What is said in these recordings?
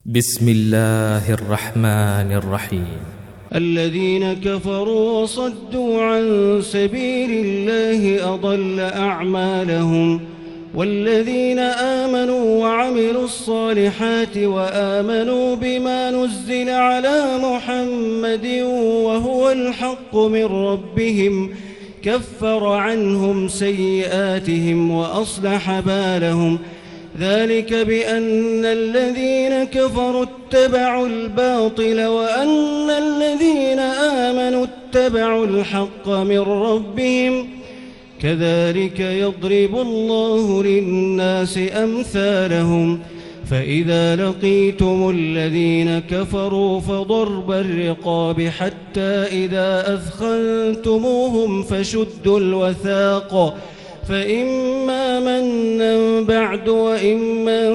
بسم الله الرحمن الرحيم. الذين كفروا وصدوا عن سبيل الله أضل أعمالهم، والذين آمنوا وعملوا الصالحات وآمنوا بما نزل على محمد وهو الحق من ربهم كفر عنهم سيئاتهم وأصلح بالهم. ذلك بأن الذين كفروا اتبعوا الباطل وأن الذين آمنوا اتبعوا الحق من ربهم، كذلك يضرب الله للناس أمثالهم. فإذا لقيتم الذين كفروا فضرب الرقاب حتى إذا أثخنتموهم فشدوا الوثاق، فإما منا بعد وإما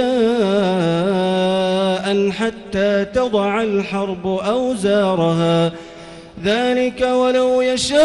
فداء حتى تضع الحرب أوزارها. ذلك ولو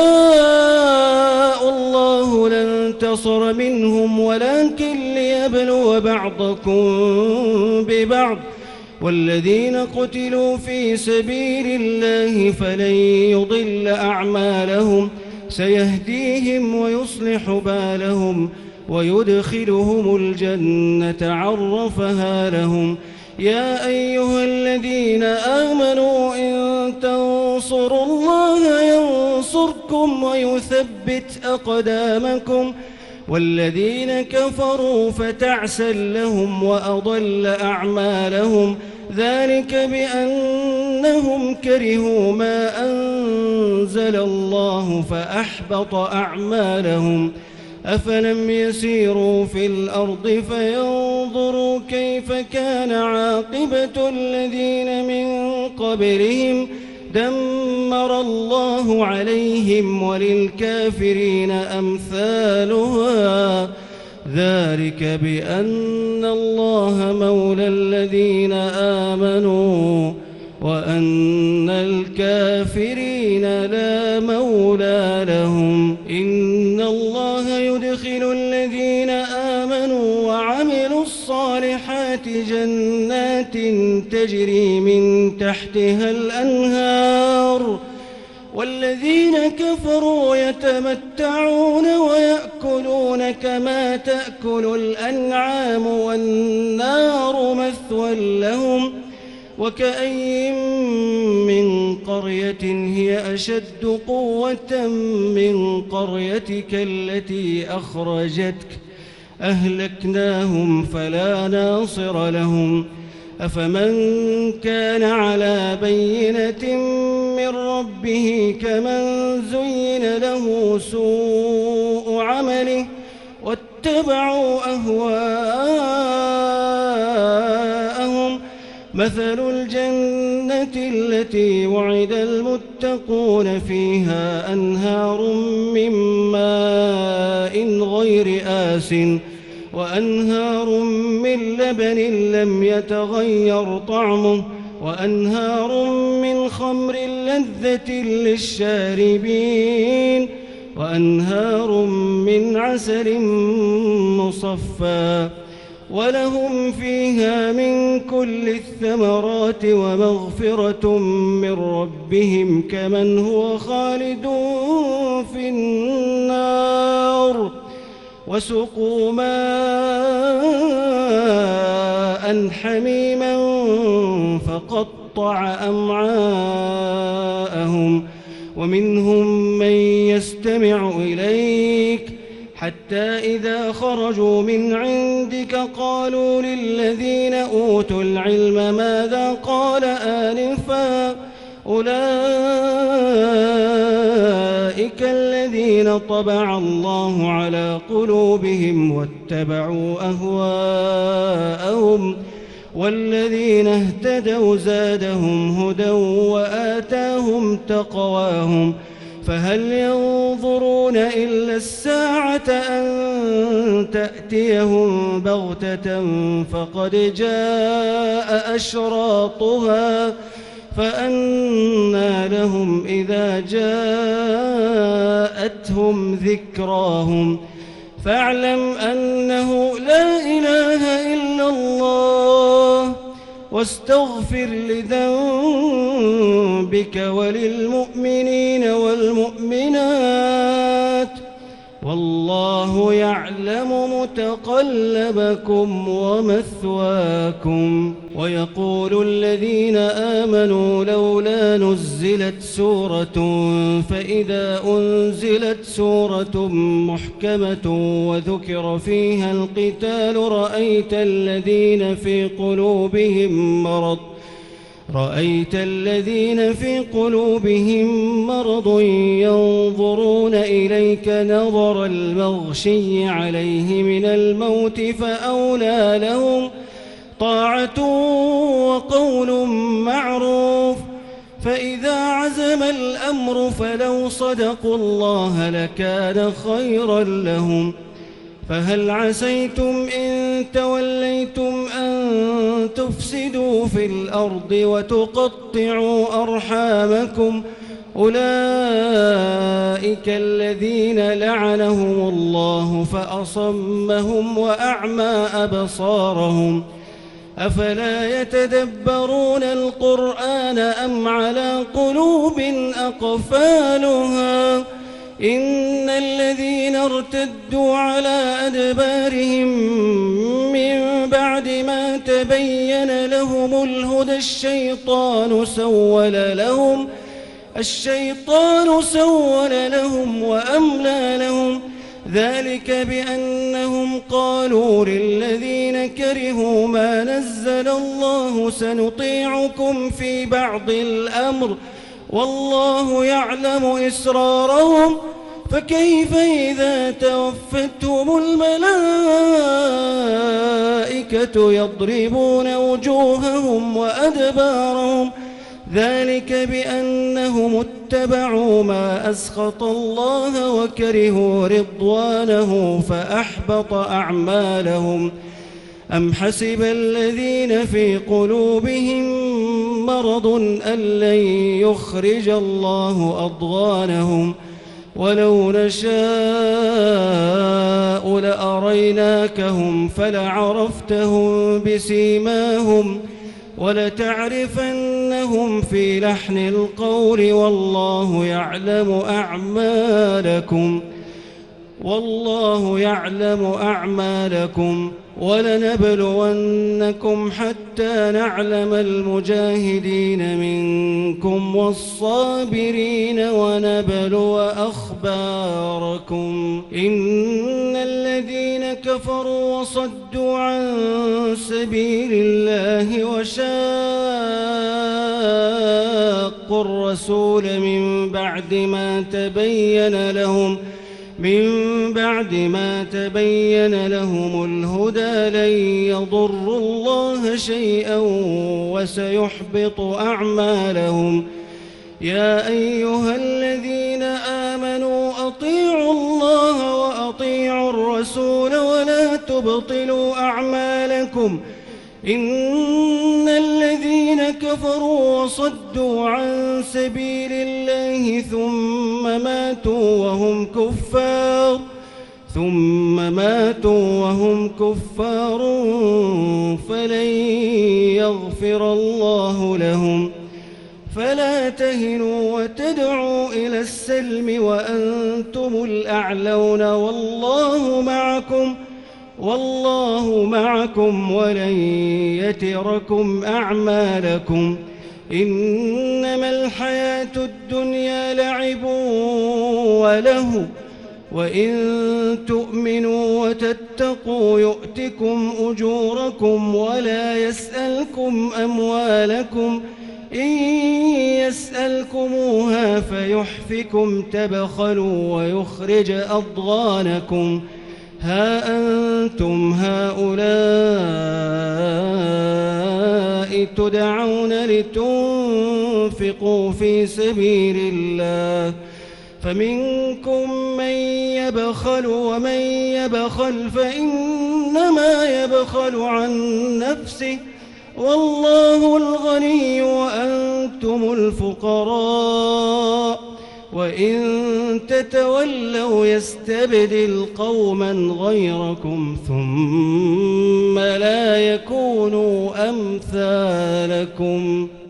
يشاء الله لانتصر منهم ولكن ليبلو بعضكم ببعض. والذين قتلوا في سبيل الله فلن يضل أعمالهم، سيهديهم ويصلح بالهم ويدخلهم الجنة عرفها لهم. يا أيها الذين آمنوا إن تنصروا الله ينصركم ويثبت أقدامكم. والذين كفروا فتعسا لهم وأضل أعمالهم، ذلك بأنهم كرهوا ما أنزل الله فأحبط أعمالهم. أفلم يسيروا في الأرض فينظروا كيف كان عاقبة الذين من قبلهم، دمر الله عليهم وللكافرين أمثالها. ذلك بأن الله مولى الذين آمنوا وأن الكافرين لا مولى لهم. إن الله يدخل الذين آمنوا وعملوا الصالحات جنات تجري من تحتها الأنهار، والذين كفروا يتمتعون ويأكلون كما تأكل الأنعام والنار مثوى لهم. وكأين من قرية هي أشد قوة من قريتك التي أخرجتك أهلكناهم فلا ناصر لهم. أفمن كان على بينة من ربه كمن زين له سوء عمله واتبعوا أهواءهم. مثل الجنة التي وعد المتقون فيها أنهار من ماء غير آسٍ وأنهار من لبن لم يتغير طعمه وأنهار من خمر لذة للشاربين وأنهار من عسل مصفى، ولهم فيها من كل الثمرات ومغفرة من ربهم كمن هو خالد في النار. وسقوا ماء حميما فقطع أمعاءهم. ومنهم من يستمع إليك حتى إذا خرجوا من عندك قالوا للذين أوتوا العلم ماذا قال آنفا، أولئك الذين طبع الله على قلوبهم واتبعوا أهواءهم. والذين اهتدوا زادهم هدى وآتاهم تقواهم. فهل ينظرون إلا الساعة أن تأتيهم بغتة فقد جاء أشراطها، فأنى لهم إذا جاءتهم ذكراهم. فاعلم أنه لا إله إلا الله واستغفر لذنبك وللمؤمنين والمؤمنات والله يعلم متقلبكم ومثواكم. ويقول الذين آمنوا لولا نزلت سورة فإذا أنزلت سورة محكمة وذكر فيها القتال رأيت الذين في قلوبهم مرض ينظرون إليك نظر المغشي عليه من الموت فأولى لهم طاعة وقول معروف. فإذا عزم الأمر فلو صدقوا الله لكان خيرا لهم. فهل عسيتم إن توليتم أن تفسدوا في الأرض وتقطعوا أرحامكم أولئك الذين لعنهم الله فأصمهم وأعمى أبصارهم أفلا يتدبرون القرآن أم على قلوب أقفالها إن الذين ارتدوا على أدبارهم من بعد ما تبين لهم الهدى الشيطان سول لهم وأملى لهم ذلك بأنهم قالوا للذين كرهوا ما نزل الله سنطيعكم في بعض الأمر والله يعلم إسرارهم فكيف إذا توفتهم الملائكة يضربون وجوههم وأدبارهم ذلك بأنهم اتبعوا ما أسخط الله وكرهوا رضوانه فأحبط أعمالهم. أم حسب الذين في قلوبهم مرض أن لن يخرج الله أضغانهم ولو نشاء لأريناكهم فلعرفتهم بسيماهم ولتعرفنهم في لحن القول والله يعلم أعمالكم ولنبلونكم حتى نعلم المجاهدين منكم والصابرين ونبلو أخباركم. إن الذين كفروا وصدوا عن سبيل الله وشاقوا الرسول من بعد ما تبين لهم الهدى لن يضروا الله شيئا وسيحبط أعمالهم. يا أيها الذين آمنوا أطيعوا الله وأطيعوا الرسول ولا تبطلوا أعمالكم. إن الذين كفروا وصدوا عن سبيل الله ثم ماتوا وهم كفار فلن يغفر الله لهم. فلا تهنوا وتدعوا إلى السلم وأنتم الأعلون والله معكم ولن يتركم أعمالكم. إنما الحياة الدنيا لعب وله وإن تؤمنوا وتتقوا يؤتكم أجوركم ولا يسألكم أموالكم إن يسألكموها فيحفكم تبخلوا ويخرج أضغانكم. ها أنتم هؤلاء تدعون لتنفقوا في سبيل الله فمنكم من يبخل ومن يبخل فإنما يبخل عن نفسه والله الغني وأنتم الفقراء وإن تتولوا يستبدل قوما غيركم ثم لا يكونوا أمثالكم